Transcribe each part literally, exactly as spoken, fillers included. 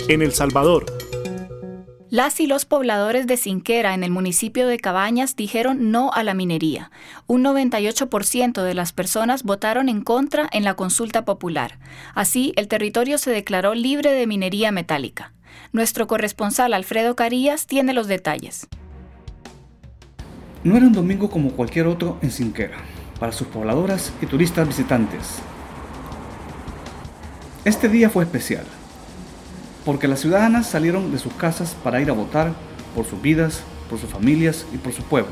En El Salvador. Las y los pobladores de Cinquera, en el municipio de Cabañas, dijeron no a la minería. Un noventa y ocho por ciento de las personas votaron en contra en la consulta popular. Así, el territorio se declaró libre de minería metálica. Nuestro corresponsal Alfredo Carías tiene los detalles. No era un domingo como cualquier otro en Cinquera, para sus pobladoras y turistas visitantes. Este día fue especial, porque las ciudadanas salieron de sus casas para ir a votar por sus vidas, por sus familias y por su pueblo.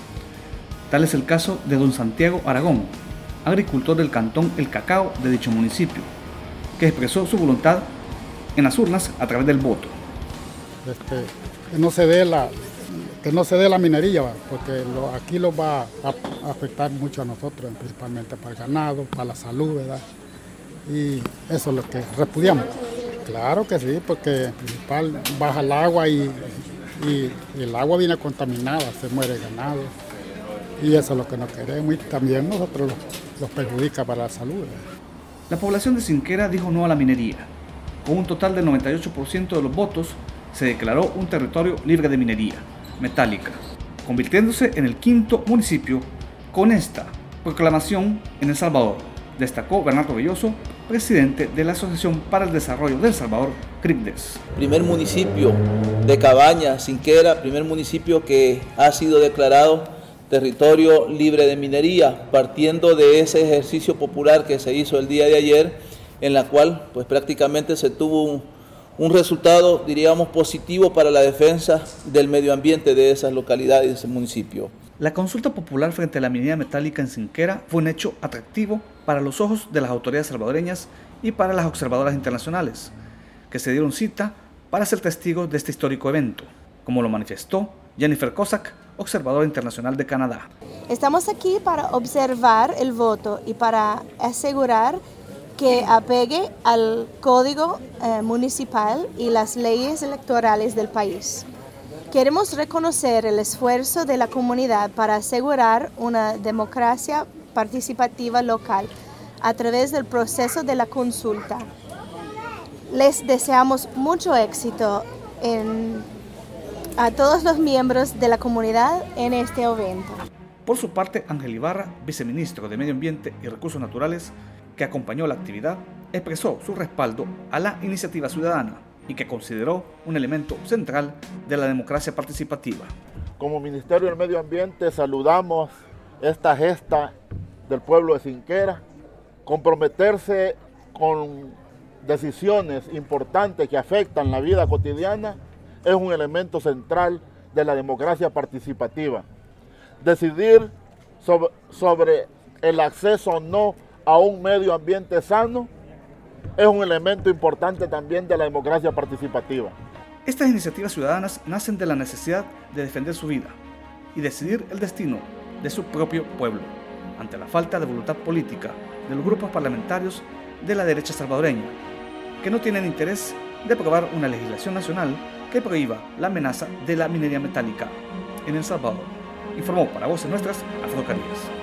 Tal es el caso de don Santiago Aragón, agricultor del cantón El Cacao de dicho municipio, que expresó su voluntad en las urnas a través del voto. Este, que no se dé la, que no se dé la minería, porque lo, aquí lo va a, a afectar mucho a nosotros, principalmente para el ganado, para la salud, ¿verdad? Y eso es lo que repudiamos. Claro que sí, porque principal baja el agua y, y, y el agua viene contaminada, se muere el ganado. Y eso es lo que no queremos y también nosotros los perjudica para la salud. La población de Cinquera dijo no a la minería. Con un total del noventa y ocho por ciento de los votos, se declaró un territorio libre de minería metálica, convirtiéndose en el quinto municipio con esta proclamación en El Salvador, destacó Bernardo Belloso, presidente de la Asociación para el Desarrollo de El Salvador, CRIPDES. Primer municipio de Cabañas, Cinquera, primer municipio que ha sido declarado territorio libre de minería, partiendo de ese ejercicio popular que se hizo el día de ayer, en la cual pues prácticamente se tuvo un, un resultado, diríamos, positivo para la defensa del medio ambiente de esas localidades, de ese municipio. La consulta popular frente a la minería metálica en Cinquera fue un hecho atractivo para los ojos de las autoridades salvadoreñas y para las observadoras internacionales, que se dieron cita para ser testigos de este histórico evento, como lo manifestó Jennifer Cossack, observadora internacional de Canadá. Estamos aquí para observar el voto y para asegurar que apegue al código eh, municipal y las leyes electorales del país. Queremos reconocer el esfuerzo de la comunidad para asegurar una democracia participativa local a través del proceso de la consulta. Les deseamos mucho éxito en, a todos los miembros de la comunidad en este evento. Por su parte, Ángel Ibarra, viceministro de Medio Ambiente y Recursos Naturales, que acompañó la actividad, expresó su respaldo a la iniciativa ciudadana y que consideró un elemento central de la democracia participativa. Como Ministerio del Medio Ambiente saludamos esta gesta del pueblo de Cinquera. Comprometerse con decisiones importantes que afectan la vida cotidiana es un elemento central de la democracia participativa. Decidir sobre, sobre el acceso o no a un medio ambiente sano es un elemento importante también de la democracia participativa. Estas iniciativas ciudadanas nacen de la necesidad de defender su vida y decidir el destino de su propio pueblo, ante la falta de voluntad política de los grupos parlamentarios de la derecha salvadoreña, que no tienen interés de aprobar una legislación nacional que prohíba la amenaza de la minería metálica en El Salvador. Informó para Voces Nuestras Alfredo Carías.